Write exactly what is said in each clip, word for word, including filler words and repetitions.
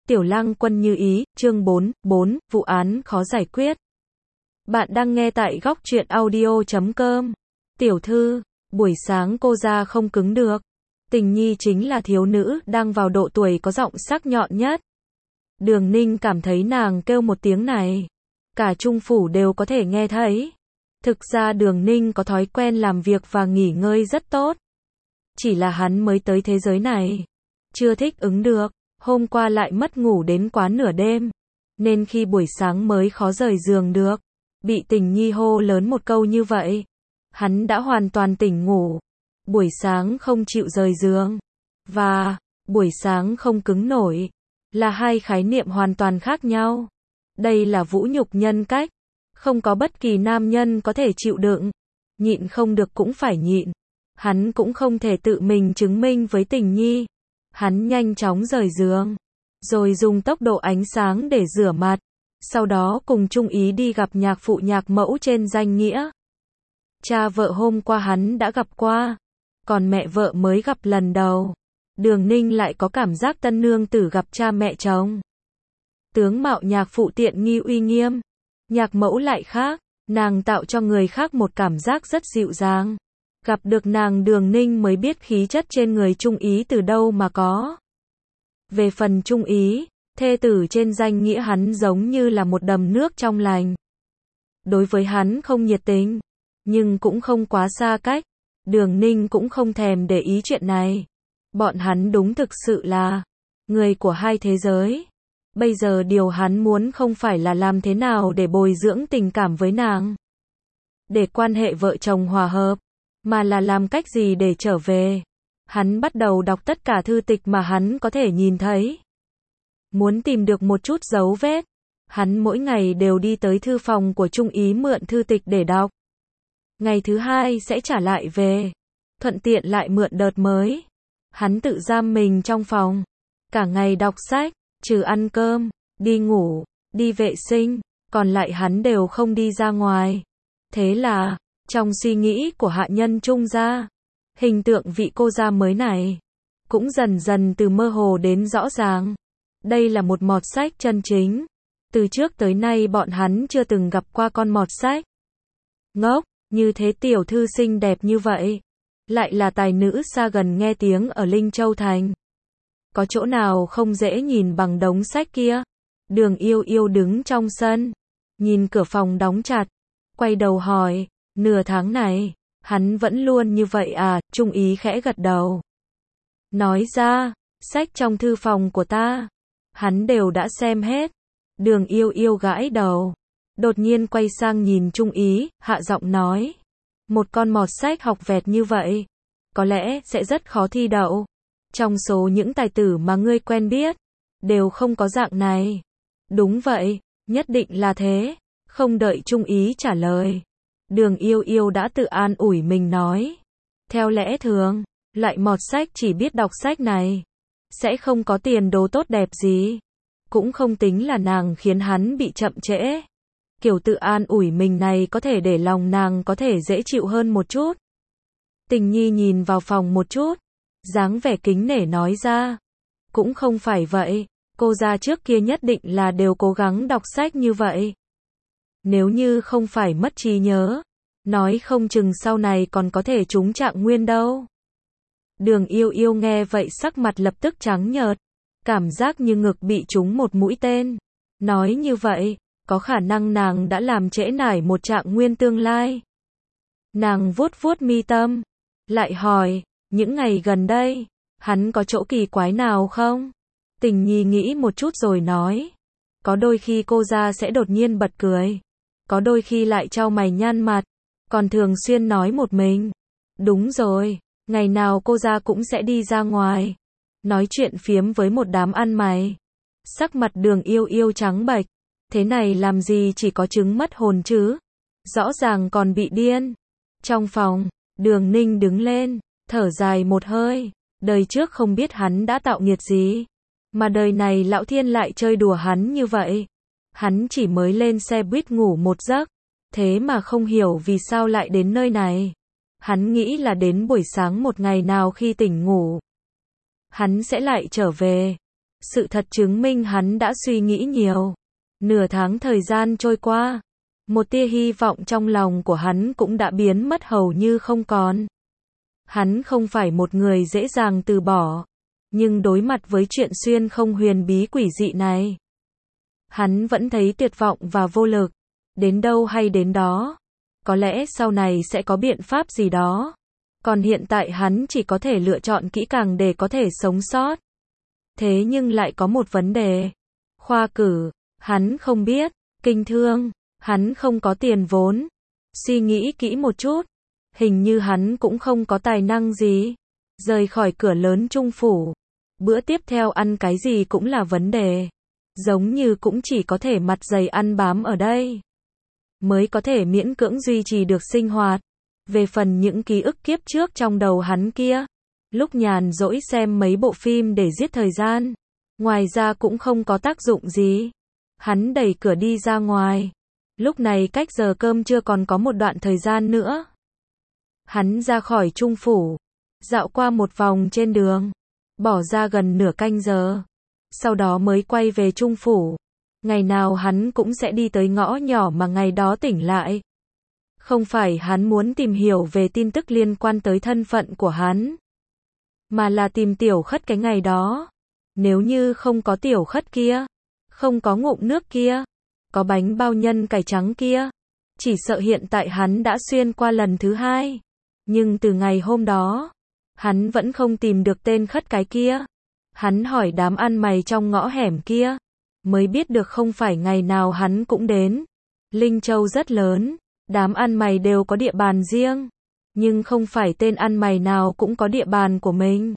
Tiểu Lang Quân như ý, chương bốn, bốn, vụ án khó giải quyết. Bạn đang nghe tại góc truyện audio chấm com. Tiểu thư, buổi sáng cô ra không cứng được. Tình Nhi chính là thiếu nữ đang vào độ tuổi có giọng sắc nhọn nhất. Đường Ninh cảm thấy nàng kêu một tiếng này, cả Trung Phủ đều có thể nghe thấy. Thực ra Đường Ninh có thói quen làm việc và nghỉ ngơi rất tốt. Chỉ là hắn mới tới thế giới này, chưa thích ứng được. Hôm qua lại mất ngủ đến quá nửa đêm, nên khi buổi sáng mới khó rời giường được. Bị Tình Nhi hô lớn một câu như vậy, hắn đã hoàn toàn tỉnh ngủ. Buổi sáng không chịu rời giường và buổi sáng không cứng nổi là hai khái niệm hoàn toàn khác nhau. Đây là vũ nhục nhân cách, không có bất kỳ nam nhân có thể chịu đựng. Nhịn không được cũng phải nhịn. Hắn cũng không thể tự mình chứng minh với Tình Nhi. Hắn nhanh chóng rời giường, rồi dùng tốc độ ánh sáng để rửa mặt, sau đó cùng Trung Ý đi gặp nhạc phụ nhạc mẫu trên danh nghĩa. Cha vợ hôm qua hắn đã gặp qua, còn mẹ vợ mới gặp lần đầu. Đường Ninh lại có cảm giác tân nương tử gặp cha mẹ chồng. Tướng mạo nhạc phụ tiện nghi uy nghiêm, nhạc mẫu lại khác, nàng tạo cho người khác một cảm giác rất dịu dàng. Gặp được nàng Đường Ninh mới biết khí chất trên người Trung Ý từ đâu mà có. Về phần Trung Ý, thê tử trên danh nghĩa hắn giống như là một đầm nước trong lành. Đối với hắn không nhiệt tình, nhưng cũng không quá xa cách. Đường Ninh cũng không thèm để ý chuyện này. Bọn hắn đúng thực sự là người của hai thế giới. Bây giờ điều hắn muốn không phải là làm thế nào để bồi dưỡng tình cảm với nàng, để quan hệ vợ chồng hòa hợp, mà là làm cách gì để trở về. Hắn bắt đầu đọc tất cả thư tịch mà hắn có thể nhìn thấy. Muốn tìm được một chút dấu vết, hắn mỗi ngày đều đi tới thư phòng của Trung Ý mượn thư tịch để đọc. Ngày thứ hai sẽ trả lại về, thuận tiện lại mượn đợt mới. Hắn tự giam mình trong phòng, cả ngày đọc sách, trừ ăn cơm, đi ngủ, đi vệ sinh, còn lại hắn đều không đi ra ngoài. Thế là, trong suy nghĩ của hạ nhân Trung gia, hình tượng vị cô gia mới này cũng dần dần từ mơ hồ đến rõ ràng. Đây là một mọt sách chân chính. Từ trước tới nay bọn hắn chưa từng gặp qua con mọt sách. Ngốc, như thế tiểu thư xinh đẹp như vậy, lại là tài nữ xa gần nghe tiếng ở Linh Châu Thành. Có chỗ nào không dễ nhìn bằng đống sách kia? Đường Yêu Yêu đứng trong sân, nhìn cửa phòng đóng chặt, quay đầu hỏi, nửa tháng này, hắn vẫn luôn như vậy à? Trung Ý khẽ gật đầu, nói ra, sách trong thư phòng của ta, hắn đều đã xem hết. Đường Yêu Yêu gãi đầu, đột nhiên quay sang nhìn Trung Ý, hạ giọng nói, một con mọt sách học vẹt như vậy, có lẽ sẽ rất khó thi đậu. Trong số những tài tử mà ngươi quen biết, đều không có dạng này. Đúng vậy, nhất định là thế. Không đợi Trung Ý trả lời, Đường Yêu Yêu đã tự an ủi mình nói, theo lẽ thường, loại mọt sách chỉ biết đọc sách này sẽ không có tiền đồ tốt đẹp gì. Cũng không tính là nàng khiến hắn bị chậm trễ. Kiểu tự an ủi mình này có thể để lòng nàng có thể dễ chịu hơn một chút. Tình Nhi nhìn vào phòng một chút, dáng vẻ kính nể nói ra, cũng không phải vậy, cô gia trước kia nhất định là đều cố gắng đọc sách như vậy. Nếu như không phải mất trí nhớ, nói không chừng sau này còn có thể trúng trạng nguyên đâu. Đường Yêu Yêu nghe vậy sắc mặt lập tức trắng nhợt, cảm giác như ngực bị trúng một mũi tên. Nói như vậy, có khả năng nàng đã làm trễ nải một trạng nguyên tương lai. Nàng vuốt vuốt mi tâm, lại hỏi, những ngày gần đây, hắn có chỗ kỳ quái nào không? Tình Nhi nghĩ một chút rồi nói, có đôi khi cô gia sẽ đột nhiên bật cười, có đôi khi lại chau mày nhăn mặt, còn thường xuyên nói một mình. Đúng rồi, ngày nào cô gia cũng sẽ đi ra ngoài, nói chuyện phiếm với một đám ăn mày. Sắc mặt Đường Yêu Yêu trắng bệch, thế này làm gì chỉ có chứng mất hồn chứ, rõ ràng còn bị điên. Trong phòng, Đường Ninh đứng lên, thở dài một hơi, đời trước không biết hắn đã tạo nghiệt gì, mà đời này lão thiên lại chơi đùa hắn như vậy. Hắn chỉ mới lên xe buýt ngủ một giấc, thế mà không hiểu vì sao lại đến nơi này. Hắn nghĩ là đến buổi sáng một ngày nào khi tỉnh ngủ, hắn sẽ lại trở về. Sự thật chứng minh hắn đã suy nghĩ nhiều. Nửa tháng thời gian trôi qua, một tia hy vọng trong lòng của hắn cũng đã biến mất hầu như không còn. Hắn không phải một người dễ dàng từ bỏ, nhưng đối mặt với chuyện xuyên không huyền bí quỷ dị này, hắn vẫn thấy tuyệt vọng và vô lực. Đến đâu hay đến đó. Có lẽ sau này sẽ có biện pháp gì đó. Còn hiện tại hắn chỉ có thể lựa chọn kỹ càng để có thể sống sót. Thế nhưng lại có một vấn đề. Khoa cử, hắn không biết. Kinh thương, hắn không có tiền vốn. Suy nghĩ kỹ một chút, hình như hắn cũng không có tài năng gì. Rời khỏi cửa lớn Trung phủ, bữa tiếp theo ăn cái gì cũng là vấn đề. Giống như cũng chỉ có thể mặt dày ăn bám ở đây, mới có thể miễn cưỡng duy trì được sinh hoạt. Về phần những ký ức kiếp trước trong đầu hắn kia, lúc nhàn rỗi xem mấy bộ phim để giết thời gian, ngoài ra cũng không có tác dụng gì. Hắn đẩy cửa đi ra ngoài. Lúc này cách giờ cơm trưa còn có một đoạn thời gian nữa. Hắn ra khỏi Trung phủ, dạo qua một vòng trên đường, bỏ ra gần nửa canh giờ, sau đó mới quay về Trung phủ. Ngày nào hắn cũng sẽ đi tới ngõ nhỏ mà ngày đó tỉnh lại. Không phải hắn muốn tìm hiểu về tin tức liên quan tới thân phận của hắn, mà là tìm tiểu khất cái ngày đó. Nếu như không có tiểu khất kia, không có ngụm nước kia, có bánh bao nhân cải trắng kia, chỉ sợ hiện tại hắn đã xuyên qua lần thứ hai. Nhưng từ ngày hôm đó, hắn vẫn không tìm được tên khất cái kia. Hắn hỏi đám ăn mày trong ngõ hẻm kia, mới biết được không phải ngày nào hắn cũng đến. Linh Châu rất lớn, đám ăn mày đều có địa bàn riêng, nhưng không phải tên ăn mày nào cũng có địa bàn của mình.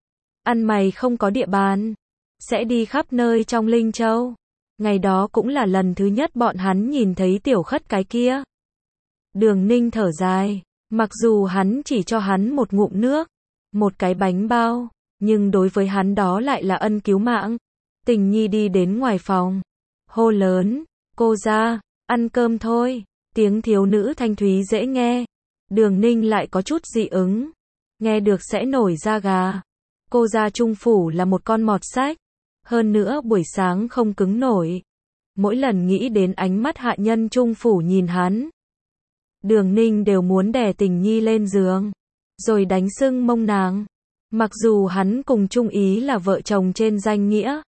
Ăn mày không có địa bàn, sẽ đi khắp nơi trong Linh Châu. Ngày đó cũng là lần thứ nhất bọn hắn nhìn thấy tiểu khất cái kia. Đường Ninh thở dài, mặc dù hắn chỉ cho hắn một ngụm nước, một cái bánh bao, nhưng đối với hắn đó lại là ân cứu mạng. Tình Nhi đi đến ngoài phòng, hô lớn, cô ra, ăn cơm thôi. Tiếng thiếu nữ thanh thúy dễ nghe. Đường Ninh lại có chút dị ứng, nghe được sẽ nổi da gà. Cô ra Trung phủ là một con mọt sách, hơn nữa buổi sáng không cứng nổi. Mỗi lần nghĩ đến ánh mắt hạ nhân Trung phủ nhìn hắn, Đường Ninh đều muốn đè Tình Nhi lên giường, rồi đánh sưng mông nàng. Mặc dù hắn cùng Trung Ý là vợ chồng trên danh nghĩa,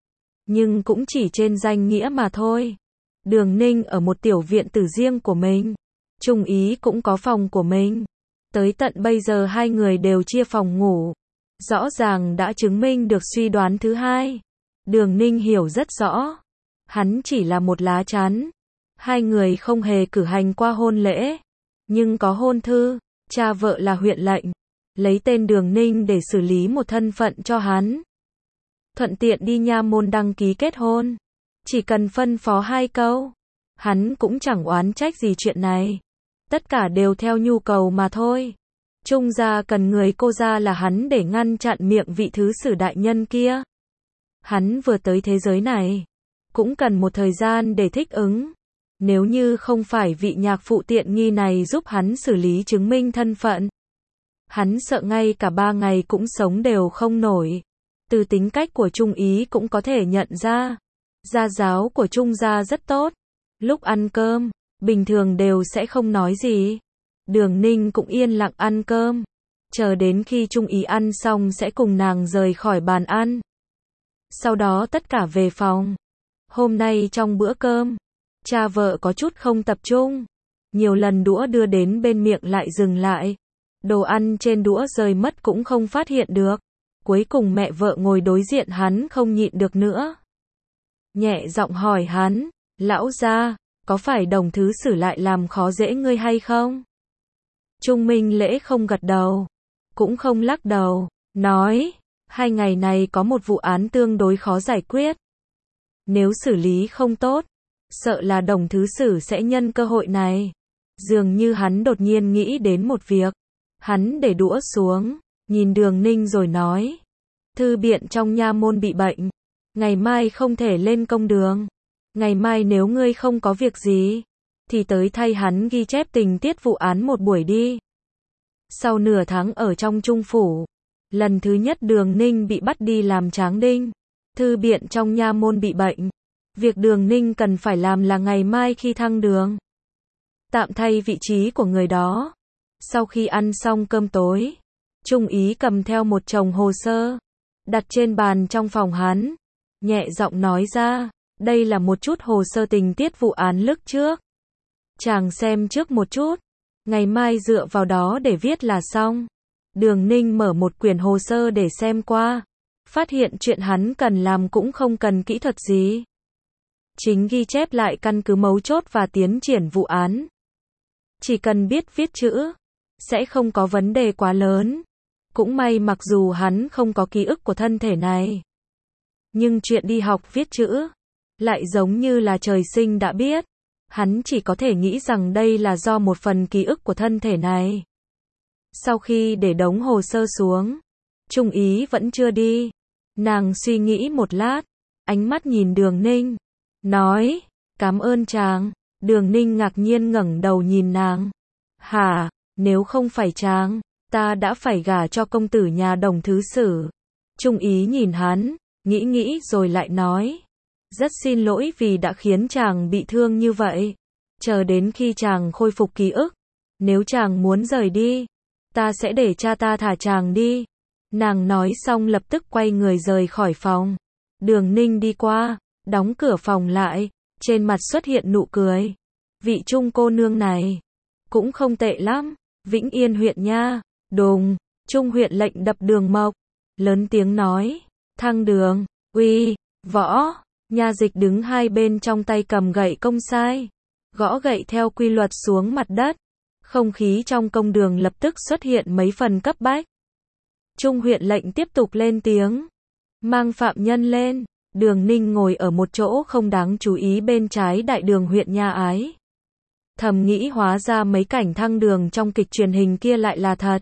nhưng cũng chỉ trên danh nghĩa mà thôi. Đường Ninh ở một tiểu viện tử riêng của mình, Trung Ý cũng có phòng của mình. Tới tận bây giờ hai người đều chia phòng ngủ. Rõ ràng đã chứng minh được suy đoán thứ hai. Đường Ninh hiểu rất rõ, hắn chỉ là một lá chắn. Hai người không hề cử hành qua hôn lễ, nhưng có hôn thư. Cha vợ là huyện lệnh, lấy tên Đường Ninh để xử lý một thân phận cho hắn, thuận tiện đi nha môn đăng ký kết hôn. Chỉ cần phân phó hai câu, hắn cũng chẳng oán trách gì chuyện này. Tất cả đều theo nhu cầu mà thôi. Trung gia cần người cô gia là hắn để ngăn chặn miệng vị thứ sử đại nhân kia. Hắn vừa tới thế giới này, cũng cần một thời gian để thích ứng. Nếu như không phải vị nhạc phụ tiện nghi này giúp hắn xử lý chứng minh thân phận, hắn sợ ngay cả ba ngày cũng sống đều không nổi. Từ tính cách của Trung Ý cũng có thể nhận ra, gia giáo của Trung gia rất tốt. Lúc ăn cơm, bình thường đều sẽ không nói gì. Đường Ninh cũng yên lặng ăn cơm, chờ đến khi Trung Ý ăn xong sẽ cùng nàng rời khỏi bàn ăn. Sau đó tất cả về phòng. Hôm nay trong bữa cơm, cha vợ có chút không tập trung. Nhiều lần đũa đưa đến bên miệng lại dừng lại. Đồ ăn trên đũa rơi mất cũng không phát hiện được. Cuối cùng mẹ vợ ngồi đối diện hắn không nhịn được nữa, nhẹ giọng hỏi hắn, lão gia, có phải đồng thứ sử lại làm khó dễ ngươi hay không? Trung Minh Lễ không gật đầu, cũng không lắc đầu, nói, hai ngày này có một vụ án tương đối khó giải quyết. Nếu xử lý không tốt, sợ là đồng thứ sử sẽ nhân cơ hội này. Dường như hắn đột nhiên nghĩ đến một việc. Hắn để đũa xuống, nhìn Đường Ninh rồi nói, thư biện trong nha môn bị bệnh, ngày mai không thể lên công đường. Ngày mai nếu ngươi không có việc gì, thì tới thay hắn ghi chép tình tiết vụ án một buổi đi. Sau nửa tháng ở trong Trung phủ, lần thứ nhất Đường Ninh bị bắt đi làm tráng đinh. Thư biện trong nha môn bị bệnh. Việc Đường Ninh cần phải làm là ngày mai khi thăng đường, tạm thay vị trí của người đó. Sau khi ăn xong cơm tối, Trung Ý cầm theo một chồng hồ sơ, đặt trên bàn trong phòng hắn, nhẹ giọng nói ra, đây là một chút hồ sơ tình tiết vụ án lúc trước. Chàng xem trước một chút, ngày mai dựa vào đó để viết là xong. Đường Ninh mở một quyển hồ sơ để xem qua, phát hiện chuyện hắn cần làm cũng không cần kỹ thuật gì. Chính ghi chép lại căn cứ mấu chốt và tiến triển vụ án. Chỉ cần biết viết chữ, sẽ không có vấn đề quá lớn. Cũng may mặc dù hắn không có ký ức của thân thể này, nhưng chuyện đi học viết chữ, lại giống như là trời sinh đã biết. Hắn chỉ có thể nghĩ rằng đây là do một phần ký ức của thân thể này. Sau khi để đống hồ sơ xuống, Trung Ý vẫn chưa đi. Nàng suy nghĩ một lát, ánh mắt nhìn Đường Ninh, nói, cảm ơn chàng. Đường Ninh ngạc nhiên ngẩng đầu nhìn nàng. Hả, nếu không phải chàng, ta đã phải gả cho công tử nhà Đồng thứ sử. Trung Ý nhìn hắn, nghĩ nghĩ rồi lại nói, rất xin lỗi vì đã khiến chàng bị thương như vậy. Chờ đến khi chàng khôi phục ký ức, nếu chàng muốn rời đi, ta sẽ để cha ta thả chàng đi. Nàng nói xong lập tức quay người rời khỏi phòng. Đường Ninh đi qua, đóng cửa phòng lại, trên mặt xuất hiện nụ cười. Vị Trung cô nương này cũng không tệ lắm. Vĩnh Yên huyện nha. Đùng, Trung huyện lệnh đập Đường Mộc, lớn tiếng nói, thăng đường, uy, võ. Nha dịch đứng hai bên trong tay cầm gậy công sai, gõ gậy theo quy luật xuống mặt đất. Không khí trong công đường lập tức xuất hiện mấy phần cấp bách. Trung huyện lệnh tiếp tục lên tiếng, mang phạm nhân lên. Đường Ninh ngồi ở một chỗ không đáng chú ý bên trái đại đường huyện Nha Ái. Thầm nghĩ hóa ra mấy cảnh thăng đường trong kịch truyền hình kia lại là thật.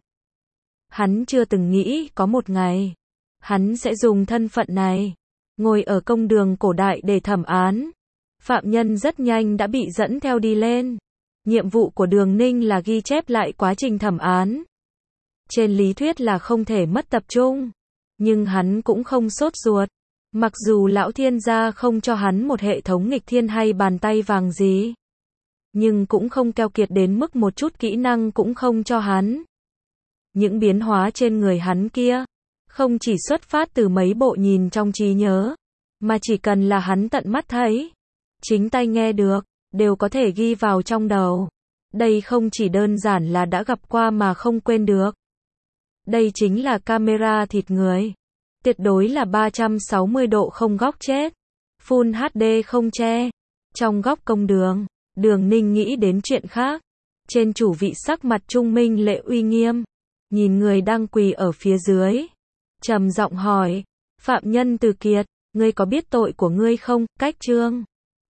Hắn chưa từng nghĩ có một ngày, hắn sẽ dùng thân phận này, ngồi ở công đường cổ đại để thẩm án. Phạm nhân rất nhanh đã bị dẫn theo đi lên. Nhiệm vụ của Đường Ninh là ghi chép lại quá trình thẩm án. Trên lý thuyết là không thể mất tập trung, nhưng hắn cũng không sốt ruột. Mặc dù lão thiên gia không cho hắn một hệ thống nghịch thiên hay bàn tay vàng gì, nhưng cũng không keo kiệt đến mức một chút kỹ năng cũng không cho hắn. Những biến hóa trên người hắn kia, không chỉ xuất phát từ mấy bộ nhìn trong trí nhớ, mà chỉ cần là hắn tận mắt thấy, chính tai nghe được, đều có thể ghi vào trong đầu. Đây không chỉ đơn giản là đã gặp qua mà không quên được. Đây chính là camera thịt người. Tuyệt đối là ba trăm sáu mươi độ không góc chết. Full hát đê không che. Trong góc công đường, Đường Ninh nghĩ đến chuyện khác. Trên chủ vị sắc mặt trung minh lệ uy nghiêm, nhìn người đang quỳ ở phía dưới, trầm giọng hỏi, phạm nhân Từ Kiệt, ngươi có biết tội của ngươi không? Cách chương